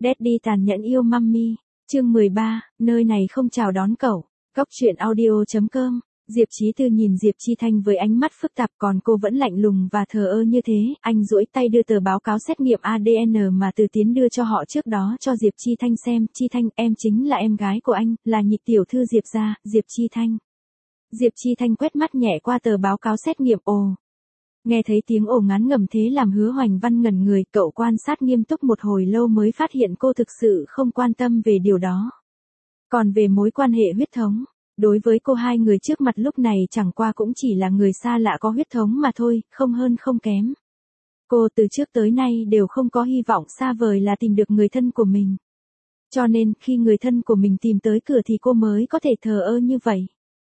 Daddy tàn nhẫn yêu Mummy. Chương 13, nơi này không chào đón cậu. Cóc truyện audio.com. Diệp Chí Tư nhìn Diệp Chi Thanh với ánh mắt phức tạp, còn cô vẫn lạnh lùng và thờ ơ như thế. Anh duỗi tay đưa tờ báo cáo xét nghiệm ADN mà Từ Tiến đưa cho họ trước đó cho Diệp Chi Thanh xem. Chi Thanh, em chính là em gái của anh, là nhị tiểu thư Diệp gia. Diệp Chi Thanh. Diệp Chi Thanh quét mắt nhẹ qua tờ báo cáo xét nghiệm. Ồ. Nghe thấy tiếng ồ ngán ngầm thế làm Hứa Hoành Văn ngẩn người, cậu quan sát nghiêm túc một hồi lâu mới phát hiện cô thực sự không quan tâm về điều đó. Còn về mối quan hệ huyết thống, đối với cô hai người trước mặt lúc này chẳng qua cũng chỉ là người xa lạ có huyết thống mà thôi, không hơn không kém. Cô từ trước tới nay đều không có hy vọng xa vời là tìm được người thân của mình. Cho nên khi người thân của mình tìm tới cửa thì cô mới có thể thờ ơ như vậy.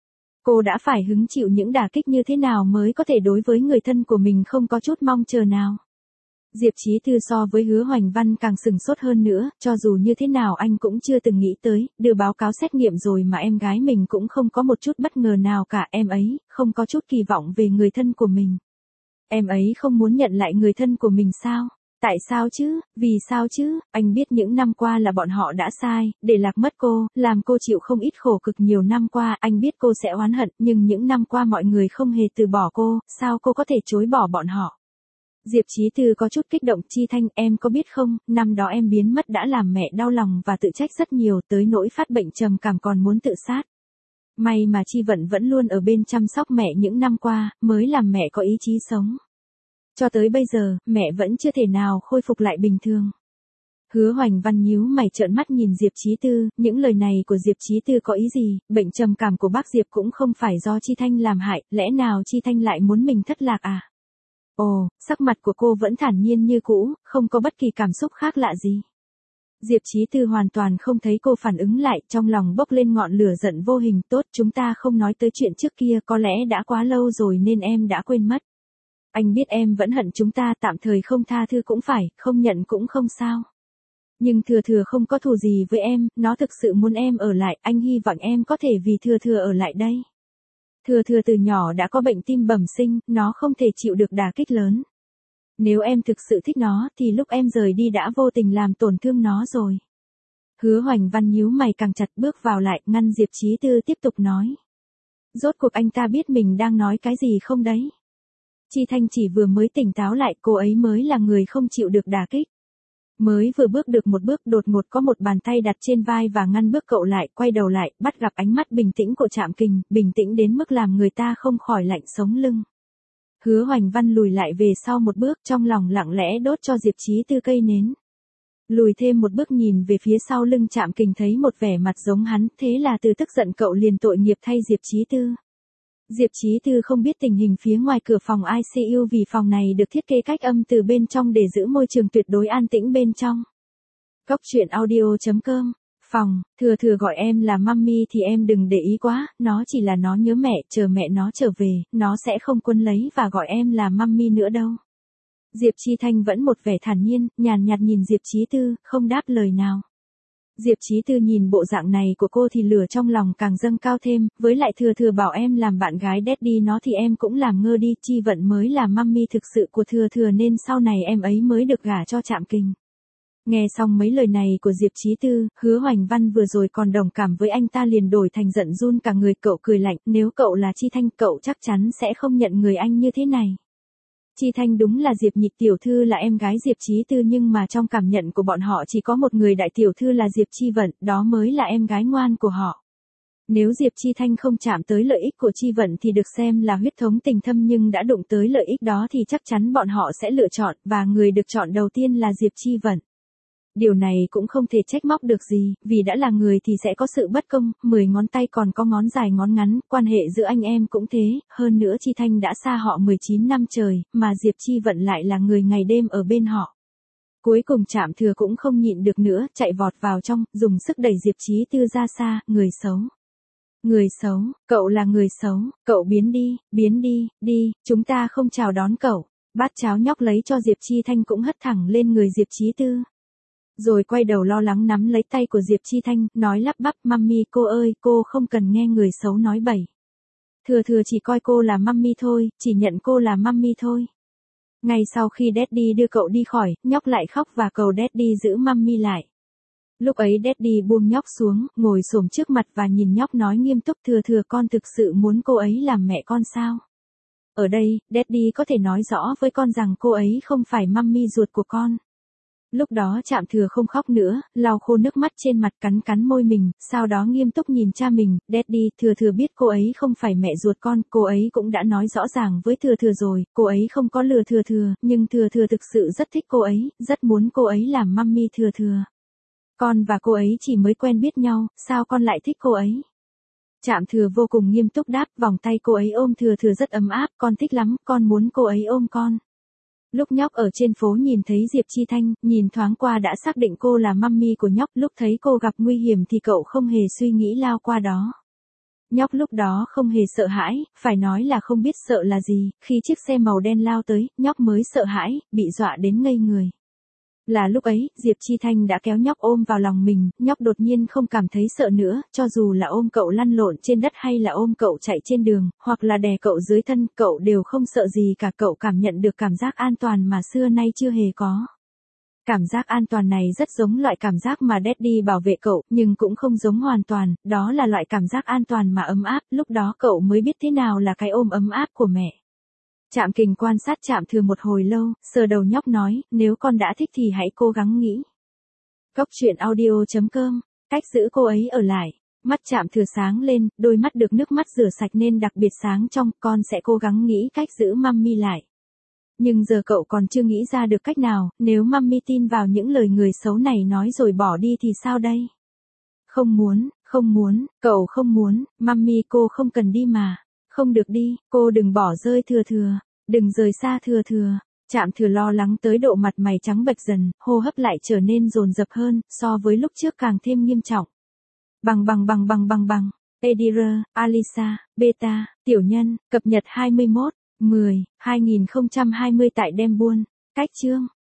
Cô đã phải hứng chịu những đả kích như thế nào mới có thể đối với người thân của mình không có chút mong chờ nào. Diệp Chí Tư so với Hứa Hoành Văn càng sừng sốt hơn nữa, cho dù như thế nào anh cũng chưa từng nghĩ tới, đưa báo cáo xét nghiệm rồi mà em gái mình cũng không có một chút bất ngờ nào cả. Em ấy không có chút kỳ vọng về người thân của mình. Em ấy không muốn nhận lại người thân của mình sao? Tại sao chứ? Vì sao chứ? Anh biết những năm qua là bọn họ đã sai, để lạc mất cô, làm cô chịu không ít khổ cực nhiều năm qua. Anh biết cô sẽ oán hận, nhưng những năm qua mọi người không hề từ bỏ cô, sao cô có thể chối bỏ bọn họ? Diệp Chí Tư có chút kích động. Chi Thanh, em có biết không, năm đó em biến mất đã làm mẹ đau lòng và tự trách rất nhiều, tới nỗi phát bệnh trầm cảm còn muốn tự sát. May mà Chi Vận vẫn luôn ở bên chăm sóc mẹ những năm qua, mới làm mẹ có ý chí sống. Cho tới bây giờ, mẹ vẫn chưa thể nào khôi phục lại bình thường. Hứa Hoành Văn nhíu mày trợn mắt nhìn Diệp Chí Tư, những lời này của Diệp Chí Tư có ý gì? Bệnh trầm cảm của bác Diệp cũng không phải do Chi Thanh làm hại, lẽ nào Chi Thanh lại muốn mình thất lạc à? Ồ, sắc mặt của cô vẫn thản nhiên như cũ, không có bất kỳ cảm xúc khác lạ gì. Diệp Chí Tư hoàn toàn không thấy cô phản ứng lại, trong lòng bốc lên ngọn lửa giận vô hình. Tốt, chúng ta không nói tới chuyện trước kia, có lẽ đã quá lâu rồi nên em đã quên mất. Anh biết em vẫn hận chúng ta, tạm thời không tha thứ cũng phải, không nhận cũng không sao. Nhưng Thừa Thừa không có thù gì với em, nó thực sự muốn em ở lại, anh hy vọng em có thể vì Thừa Thừa ở lại đây. Thừa Thừa từ nhỏ đã có bệnh tim bẩm sinh, nó không thể chịu được đả kích lớn. Nếu em thực sự thích nó thì lúc em rời đi đã vô tình làm tổn thương nó rồi. Hứa Hoành Văn nhíu mày càng chặt, bước vào lại, ngăn Diệp Chí Tư tiếp tục nói. Rốt cuộc anh ta biết mình đang nói cái gì không đấy? Chi Thanh chỉ vừa mới tỉnh táo lại, cô ấy mới là người không chịu được đả kích. Mới vừa bước được một bước, đột ngột có một bàn tay đặt trên vai và ngăn bước cậu lại, quay đầu lại, bắt gặp ánh mắt bình tĩnh của Trạm Kình, bình tĩnh đến mức làm người ta không khỏi lạnh sống lưng. Hứa Hoành Văn lùi lại về sau một bước, trong lòng lặng lẽ đốt cho Diệp Chí Tư cây nến. Lùi thêm một bước nhìn về phía sau lưng Trạm Kình thấy một vẻ mặt giống hắn, thế là từ tức giận cậu liền tội nghiệp thay Diệp Chí Tư. Diệp Chí Tư không biết tình hình phía ngoài cửa phòng ICU vì phòng này được thiết kế cách âm từ bên trong để giữ môi trường tuyệt đối an tĩnh bên trong. Cóc truyện audio.com. Phòng, Thừa Thừa gọi em là Mummy thì em đừng để ý quá, nó chỉ là nó nhớ mẹ, chờ mẹ nó trở về, nó sẽ không quấn lấy và gọi em là Mummy nữa đâu. Diệp Chi Thanh vẫn một vẻ thản nhiên, nhàn nhạt nhìn Diệp Chí Tư, không đáp lời nào. Diệp Chí Tư nhìn bộ dạng này của cô thì lửa trong lòng càng dâng cao thêm, với lại Thừa Thừa bảo em làm bạn gái Daddy nó thì em cũng làm ngơ đi, Chi Vận mới là Mummy thực sự của Thừa Thừa nên sau này em ấy mới được gả cho Trạm Kình. Nghe xong mấy lời này của Diệp Chí Tư, Hứa Hoành Văn vừa rồi còn đồng cảm với anh ta liền đổi thành giận run cả người. Cậu cười lạnh, nếu cậu là Chi Thanh cậu chắc chắn sẽ không nhận người anh như thế này. Chi Thanh đúng là Diệp nhị tiểu thư là em gái Diệp Chí Tư nhưng mà trong cảm nhận của bọn họ chỉ có một người đại tiểu thư là Diệp Chi Vận, đó mới là em gái ngoan của họ. Nếu Diệp Chi Thanh không chạm tới lợi ích của Chi Vận thì được xem là huyết thống tình thâm nhưng đã đụng tới lợi ích đó thì chắc chắn bọn họ sẽ lựa chọn và người được chọn đầu tiên là Diệp Chi Vận. Điều này cũng không thể trách móc được gì, vì đã là người thì sẽ có sự bất công, 10 ngón tay còn có ngón dài ngón ngắn, quan hệ giữa anh em cũng thế, hơn nữa Chi Thanh đã xa họ 19 năm trời, mà Diệp Chi Vận lại là người ngày đêm ở bên họ. Cuối cùng Trạm Thừa cũng không nhịn được nữa, chạy vọt vào trong, dùng sức đẩy Diệp Chí Tư ra xa, người xấu. Người xấu, cậu là người xấu, cậu biến đi, đi, chúng ta không chào đón cậu. Bát cháo nhóc lấy cho Diệp Chi Thanh cũng hất thẳng lên người Diệp Chí Tư. Rồi quay đầu lo lắng nắm lấy tay của Diệp Chi Thanh, nói lắp bắp, Mummy cô ơi, cô không cần nghe người xấu nói bậy. Thừa Thừa chỉ coi cô là Mummy thôi, chỉ nhận cô là Mummy thôi. Ngay sau khi Daddy đưa cậu đi khỏi, nhóc lại khóc và cầu Daddy giữ Mummy lại. Lúc ấy Daddy buông nhóc xuống, ngồi xổm trước mặt và nhìn nhóc nói nghiêm túc, Thừa con thực sự muốn cô ấy làm mẹ con sao? Ở đây, Daddy có thể nói rõ với con rằng cô ấy không phải mummy ruột của con. Lúc đó Trạm Thừa không khóc nữa, lau khô nước mắt trên mặt, cắn cắn môi mình, sau đó nghiêm túc nhìn cha mình, Daddy, Thừa biết cô ấy không phải mẹ ruột con, cô ấy cũng đã nói rõ ràng với Thừa rồi, cô ấy không có lừa Thừa, nhưng Thừa thực sự rất thích cô ấy, rất muốn cô ấy làm mummy Thừa. Con và cô ấy chỉ mới quen biết nhau, sao con lại thích cô ấy? Trạm Thừa vô cùng nghiêm túc đáp, vòng tay cô ấy ôm Thừa rất ấm áp, con thích lắm, con muốn cô ấy ôm con. Lúc nhóc ở trên phố nhìn thấy Diệp Chi Thanh, nhìn thoáng qua đã xác định cô là mummy của nhóc, lúc thấy cô gặp nguy hiểm thì cậu không hề suy nghĩ lao qua đó. Nhóc lúc đó không hề sợ hãi, phải nói là không biết sợ là gì, khi chiếc xe màu đen lao tới, nhóc mới sợ hãi, bị dọa đến ngây người. Là lúc ấy, Diệp Chi Thanh đã kéo nhóc ôm vào lòng mình, nhóc đột nhiên không cảm thấy sợ nữa, cho dù là ôm cậu lăn lộn trên đất hay là ôm cậu chạy trên đường, hoặc là đè cậu dưới thân, cậu đều không sợ gì cả, cậu cảm nhận được cảm giác an toàn mà xưa nay chưa hề có. Cảm giác an toàn này rất giống loại cảm giác mà Daddy bảo vệ cậu, nhưng cũng không giống hoàn toàn, đó là loại cảm giác an toàn mà ấm áp, lúc đó cậu mới biết thế nào là cái ôm ấm áp của mẹ. Trạm Kình quan sát Trạm Thừa một hồi lâu, sờ đầu nhóc nói, nếu con đã thích thì hãy cố gắng nghĩ. Góc truyện audio.com, cách giữ cô ấy ở lại. Mắt Trạm Thừa sáng lên, đôi mắt được nước mắt rửa sạch nên đặc biệt sáng trong, con sẽ cố gắng nghĩ cách giữ mummy lại. Nhưng giờ cậu còn chưa nghĩ ra được cách nào, nếu mummy tin vào những lời người xấu này nói rồi bỏ đi thì sao đây? Không muốn, cậu không muốn, mummy cô không cần đi mà. Không được đi, cô đừng bỏ rơi Thừa, đừng rời xa Thừa. Trạm Thừa lo lắng tới độ mặt mày trắng bệch dần, hô hấp lại trở nên dồn dập hơn, so với lúc trước càng thêm nghiêm trọng. Bằng. Edira, Alisa, Beta, Tiểu Nhân, cập nhật 21/10/2020 tại Dembuôn. Cách chương